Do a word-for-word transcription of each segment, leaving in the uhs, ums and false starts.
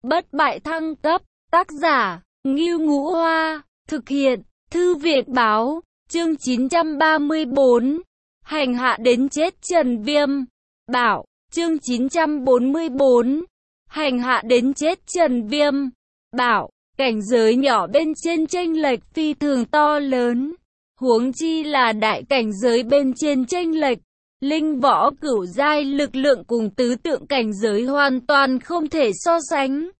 Bất bại thăng cấp, tác giả, Ngưu Ngũ Hoa, thực hiện, Thư viện Báo, chương chín trăm ba mươi tư, hành hạ đến chết Trần Viêm, bảo, chương chín trăm bốn mươi tư, hành hạ đến chết Trần Viêm, bảo, cảnh giới nhỏ bên trên chênh lệch phi thường to lớn, huống chi là đại cảnh giới bên trên chênh lệch. Linh võ cửu giai lực lượng cùng tứ tượng cảnh giới hoàn toàn không thể so sánh.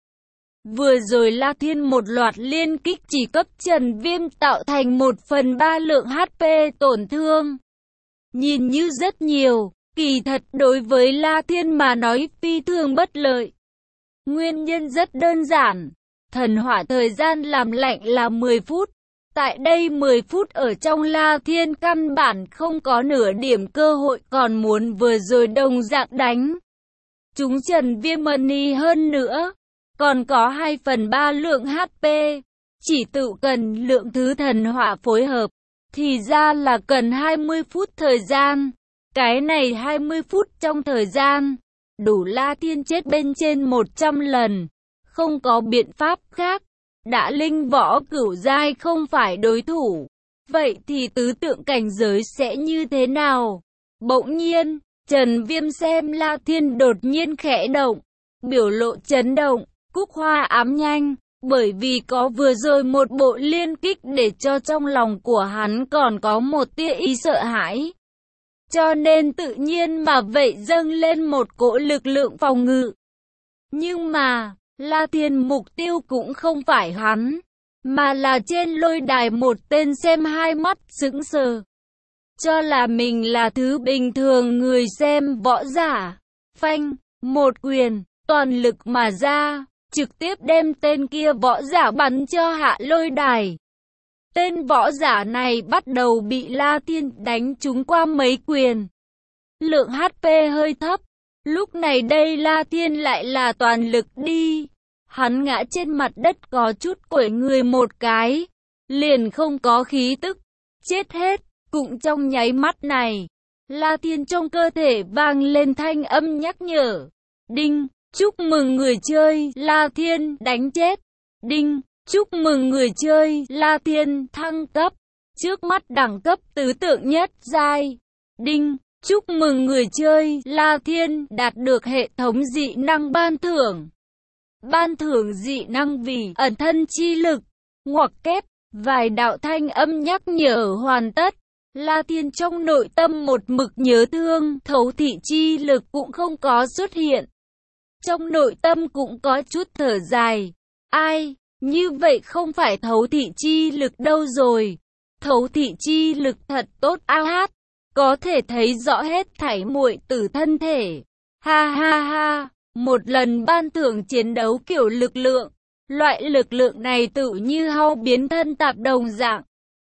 Vừa rồi La Thiên một loạt liên kích chỉ cấp Trần Viêm tạo thành một phần ba lượng hát pê tổn thương. Nhìn như rất nhiều, kỳ thật đối với La Thiên mà nói phi thường bất lợi. Nguyên nhân rất đơn giản, thần hỏa thời gian làm lạnh là mười phút. Tại đây mười phút ở trong La Thiên căn bản không có nửa điểm cơ hội, còn muốn vừa rồi đồng dạng đánh chúng Trần Viêm money hơn nữa, còn có hai phần ba lượng hát pê, chỉ tự cần lượng thứ thần hỏa phối hợp, thì ra là cần hai mươi phút thời gian. Cái này hai mươi phút trong thời gian, đủ La Thiên chết bên trên một trăm lần, không có biện pháp khác. Đã linh võ cửu giai không phải đối thủ, vậy thì tứ tượng cảnh giới sẽ như thế nào? Bỗng nhiên, Trần Viêm xem La Thiên đột nhiên khẽ động, biểu lộ chấn động, cúc hoa ám nhanh, bởi vì có vừa rồi một bộ liên kích để cho trong lòng của hắn còn có một tia ý sợ hãi. Cho nên tự nhiên mà vậy dâng lên một cỗ lực lượng phòng ngự. Nhưng mà La Thiên mục tiêu cũng không phải hắn, mà là trên lôi đài một tên xem hai mắt sững sờ, cho là mình là thứ bình thường người xem võ giả. Phanh, một quyền, toàn lực mà ra, trực tiếp đem tên kia võ giả bắn cho hạ lôi đài. Tên võ giả này bắt đầu bị La Thiên đánh trúng qua mấy quyền. Lượng hát pê hơi thấp. Lúc này đây La Thiên lại là toàn lực đi. Hắn ngã trên mặt đất có chút quẩy người một cái, liền không có khí tức, chết hết. Cũng trong nháy mắt này, La Thiên trong cơ thể vang lên thanh âm nhắc nhở. Đinh, chúc mừng người chơi La Thiên đánh chết. Đinh, chúc mừng người chơi La Thiên thăng cấp. Trước mắt đẳng cấp tứ tượng nhất giai. Đinh, chúc mừng người chơi La Thiên đạt được hệ thống dị năng ban thưởng. Ban thưởng dị năng vì ẩn thân chi lực, ngoặc kép, vài đạo thanh âm nhắc nhở hoàn tất. La Thiên trong nội tâm một mực nhớ thương, thấu thị chi lực cũng không có xuất hiện. Trong nội tâm cũng có chút thở dài. Ai, như vậy không phải thấu thị chi lực đâu rồi. Thấu thị chi lực thật tốt a hát, có thể thấy rõ hết thảy muội tử thân thể. Ha ha ha. Một lần ban thưởng chiến đấu kiểu lực lượng, loại lực lượng này tự như hao biến thân tạp đồng dạng.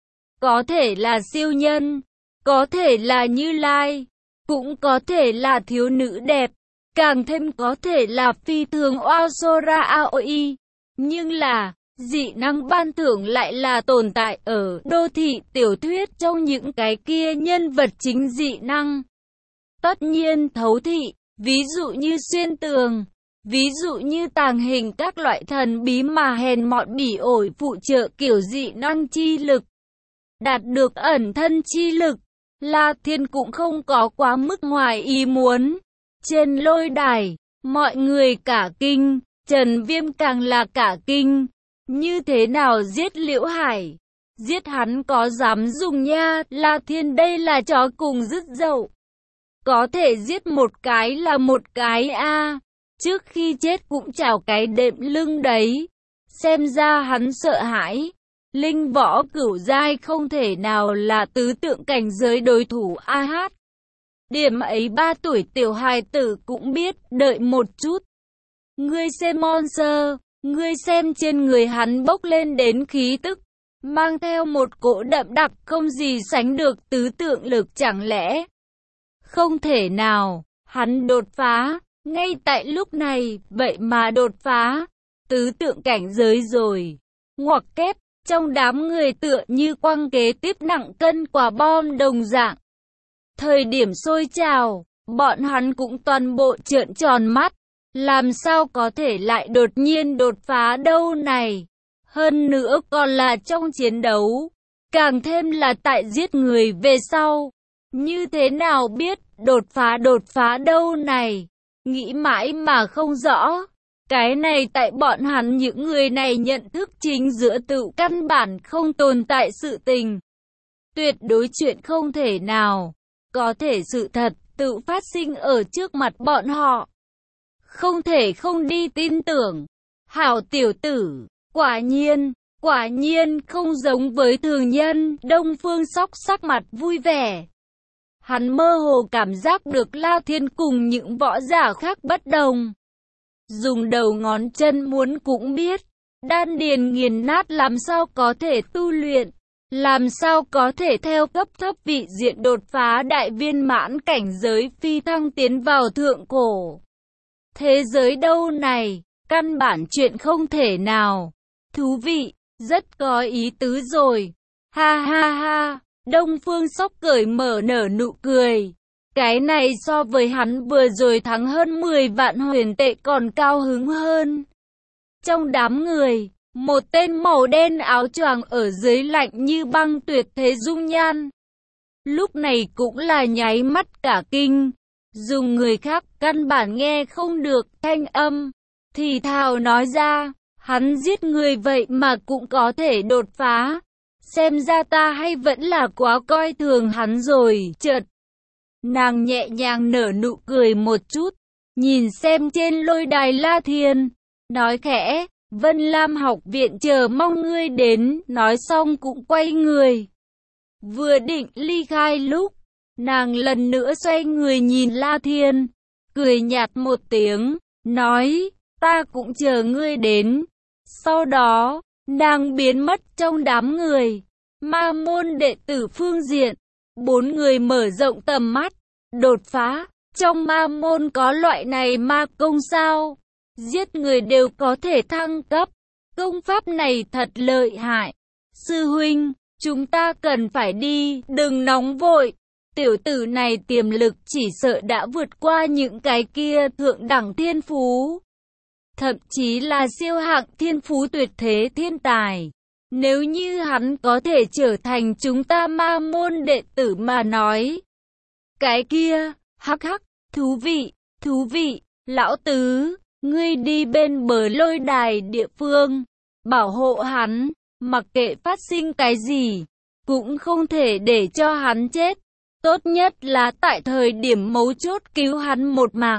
Có thể là siêu nhân, có thể là Như Lai, cũng có thể là thiếu nữ đẹp, càng thêm có thể là phi thường Oasora Aoi. Nhưng là, dị năng ban thưởng lại là tồn tại ở đô thị tiểu thuyết trong những cái kia nhân vật chính dị năng. Tất nhiên thấu thị. Ví dụ như xuyên tường, ví dụ như tàng hình các loại thần bí mà hèn mọn bỉ ổi phụ trợ kiểu dị năng chi lực. Đạt được ẩn thân chi lực, La Thiên cũng không có quá mức ngoài ý muốn. Trên lôi đài, mọi người cả kinh, Trần Viêm càng là cả kinh. Như thế nào giết Liễu Hải? Giết hắn có dám dùng nha, La Thiên đây là chó cùng rứt dậu. Có thể giết một cái là một cái a à. Trước khi chết cũng chào cái đệm lưng đấy. Xem ra hắn sợ hãi. Linh võ cửu giai không thể nào là tứ tượng cảnh giới đối thủ a hát. Điểm ấy ba tuổi tiểu hài tử cũng biết, đợi một chút. Ngươi xem monster, ngươi xem trên người hắn bốc lên đến khí tức, mang theo một cỗ đậm đặc không gì sánh được tứ tượng lực, chẳng lẽ không thể nào, hắn đột phá, ngay tại lúc này, vậy mà đột phá, tứ tượng cảnh giới rồi. Ngoặc kép, trong đám người tựa như quăng kế tiếp nặng cân quả bom đồng dạng. Thời điểm sôi trào, bọn hắn cũng toàn bộ trợn tròn mắt, Làm sao có thể lại đột nhiên đột phá đâu này? Hơn nữa còn là trong chiến đấu, càng thêm là tại giết người về sau. Như thế nào biết đột phá đột phá đâu này? Nghĩ mãi mà không rõ. Cái này tại bọn hắn những người này nhận thức chính giữa tự căn bản không tồn tại sự tình. Tuyệt đối chuyện không thể nào có thể sự thật tự phát sinh ở trước mặt bọn họ. Không thể không đi tin tưởng. Hảo tiểu tử, quả nhiên, quả nhiên không giống với thường nhân. Đông Phương Sóc sắc mặt vui vẻ. Hắn mơ hồ cảm giác được La Thiên cùng những võ giả khác bất đồng. Dùng đầu ngón chân muốn cũng biết, đan điền nghiền nát làm sao có thể tu luyện, làm sao có thể theo cấp thấp vị diện đột phá đại viên mãn cảnh giới phi thăng tiến vào thượng cổ. Thế giới đâu này, căn bản chuyện không thể nào. Thú vị, rất có ý tứ rồi. Ha ha ha, Đông Phương Sóc cởi mở nở nụ cười. Cái này so với hắn vừa rồi thắng hơn mười vạn huyền tệ còn cao hứng hơn. Trong đám người, một tên màu đen áo choàng ở dưới lạnh như băng tuyệt thế dung nhan. Lúc này cũng là nháy mắt cả kinh. Dùng người khác căn bản nghe không được thanh âm. Thì thào nói ra, hắn giết người vậy mà cũng có thể đột phá. Xem ra ta hay vẫn là quá coi thường hắn rồi. Chợt nàng nhẹ nhàng nở nụ cười một chút, nhìn xem trên lôi đài La Thiên, nói khẽ, Vân Lam học viện chờ mong ngươi đến, nói xong cũng quay người. Vừa định ly khai lúc, nàng lần nữa xoay người nhìn La Thiên, cười nhạt một tiếng, nói, ta cũng chờ ngươi đến. Sau đó, nàng biến mất trong đám người. Ma môn đệ tử phương diện, bốn người mở rộng tầm mắt, đột phá. Trong ma môn có loại này ma công sao? Giết người đều có thể thăng cấp. Công pháp này thật lợi hại. Sư huynh, chúng ta cần phải đi, đừng nóng vội. Tiểu tử này tiềm lực chỉ sợ đã vượt qua những cái kia thượng đẳng thiên phú. Thậm chí là siêu hạng thiên phú tuyệt thế thiên tài. Nếu như hắn có thể trở thành chúng ta ma môn đệ tử mà nói. Cái kia, hắc hắc, thú vị, thú vị, lão tứ, ngươi đi bên bờ lôi đài địa phương, bảo hộ hắn, mặc kệ phát sinh cái gì, cũng không thể để cho hắn chết. Tốt nhất là tại thời điểm mấu chốt cứu hắn một mạng.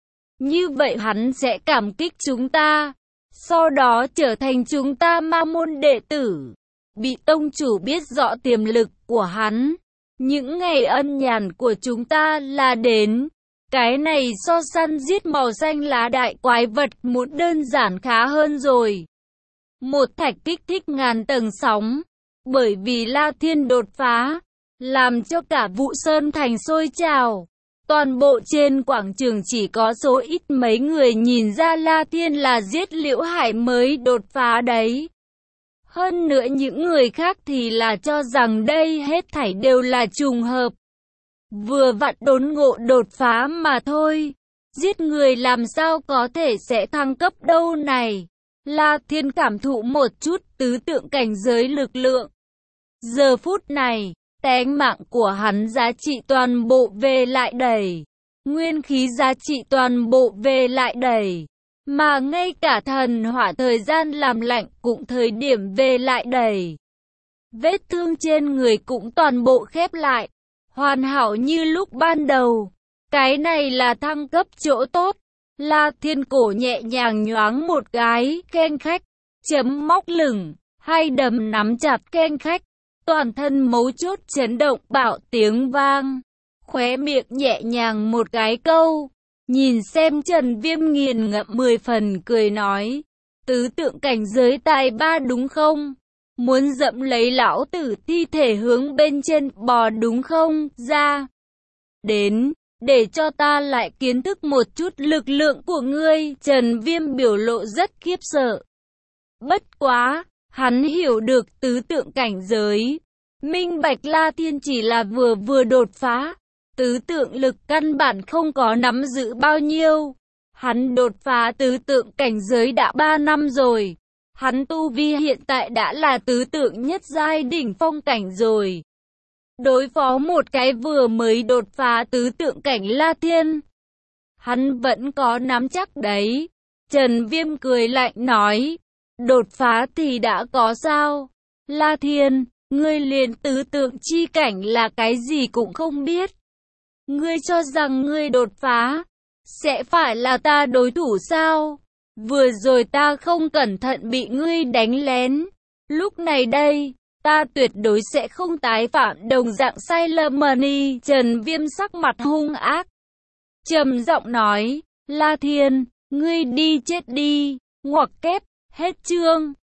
Như vậy hắn sẽ cảm kích chúng ta, sau đó trở thành chúng ta ma môn đệ tử. Bị tông chủ biết rõ tiềm lực của hắn, những ngày ân nhàn của chúng ta là đến. Cái này so săn giết màu xanh lá đại quái vật muốn đơn giản khá hơn rồi. Một thạch kích thích ngàn tầng sóng, bởi vì La Thiên đột phá, làm cho cả Vụ Sơn Thành sôi trào. Toàn bộ trên quảng trường chỉ có số ít mấy người nhìn ra La Thiên là giết Liễu Hải mới đột phá đấy. Hơn nữa những người khác thì là cho rằng đây hết thảy đều là trùng hợp. Vừa vặn đốn ngộ đột phá mà thôi. Giết người làm sao có thể sẽ thăng cấp đâu này. La Thiên cảm thụ một chút tứ tượng cảnh giới lực lượng. Giờ phút này, tánh mạng của hắn giá trị toàn bộ về lại đầy. Nguyên khí giá trị toàn bộ về lại đầy. Mà ngay cả thần hỏa thời gian làm lạnh cũng thời điểm về lại đầy. Vết thương trên người cũng toàn bộ khép lại. Hoàn hảo như lúc ban đầu. Cái này là thăng cấp chỗ tốt. La Thiên cổ nhẹ nhàng nhoáng một cái, khen khách, chấm móc lửng, hai đấm nắm chặt khen khách. Toàn thân mấu chốt chấn động bạo tiếng vang. Khóe miệng nhẹ nhàng một cái câu. Nhìn xem Trần Viêm nghiền ngậm mười phần cười nói. Tứ tượng cảnh giới tài ba đúng không? Muốn dẫm lấy lão tử thi thể hướng bên trên bò đúng không? Ra. Đến, để cho ta lại kiến thức một chút lực lượng của ngươi. Trần Viêm biểu lộ rất khiếp sợ. Bất quá, hắn hiểu được tứ tượng cảnh giới. Minh bạch La Thiên chỉ là vừa vừa đột phá. Tứ tượng lực căn bản không có nắm giữ bao nhiêu. Hắn đột phá tứ tượng cảnh giới đã ba năm rồi. Hắn tu vi hiện tại đã là tứ tượng nhất giai đỉnh phong cảnh rồi. Đối phó một cái vừa mới đột phá tứ tượng cảnh La Thiên, hắn vẫn có nắm chắc đấy. Trần Viêm cười lạnh nói, đột phá thì đã có sao? La Thiên, ngươi liền tứ tượng chi cảnh là cái gì cũng không biết. Ngươi cho rằng ngươi đột phá sẽ phải là ta đối thủ sao? Vừa rồi ta không cẩn thận bị ngươi đánh lén. Lúc này đây, ta tuyệt đối sẽ không tái phạm đồng dạng sai lầm đi. Trần Viêm sắc mặt hung ác, trầm giọng nói, La Thiên, ngươi đi chết đi. Ngoặc kép, hết chương.